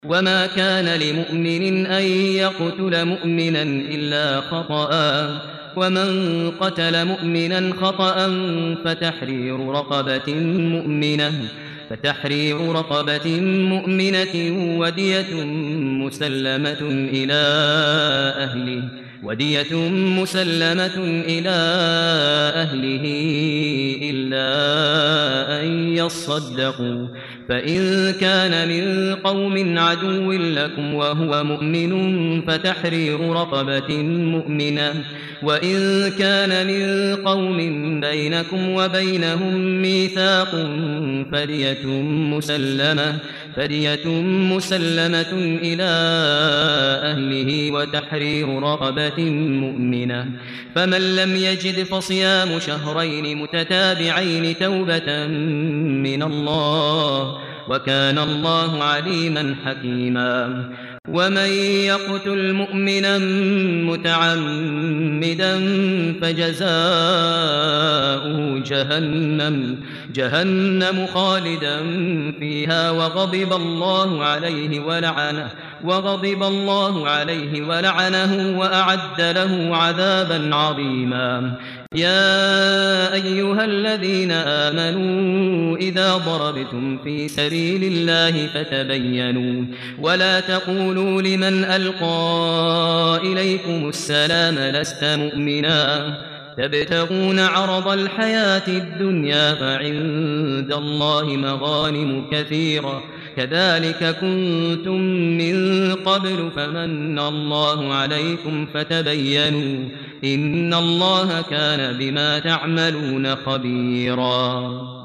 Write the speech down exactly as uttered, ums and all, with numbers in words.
وما كان لمؤمن أن يقتل مؤمنا إلا خطأ ومن قتل مؤمنا خطأ فتحرير رقبة مؤمنة فتحرير رقبة مؤمنة ودية مسلمة إلى أهله ودية مسلمة إلى أهله إلا أن يصدقوا فإن كان من قوم عدو لكم وهو مؤمن فتحرير رقبة مؤمنة وإن كان من قوم بينكم وبينهم ميثاق فدية مسلمة فدية مسلمة إلى أهله وتحرير رقبة مؤمنة فمن لم يجد فصيام شهرين متتابعين توبة من الله وكان الله عليما حكيما ومن يقتل مؤمنا متعمدا فجزاؤه جهنم جهنم خالدا فيها وغضب الله عليه ولعنه وغضب الله عليه ولعنه وأعد له عذابا عظيما يا أيها الذين آمنوا إذا ضربتم في سبيل الله فتبينوا ولا تقولوا لمن ألقى إليكم السلام لست مؤمنا تبتغون عرض الحياة الدنيا فعند الله مغانم كثيرة كذلك كنتم من قبل فمن الله عليكم فتبينوا إن الله كان بما تعملون خبيرا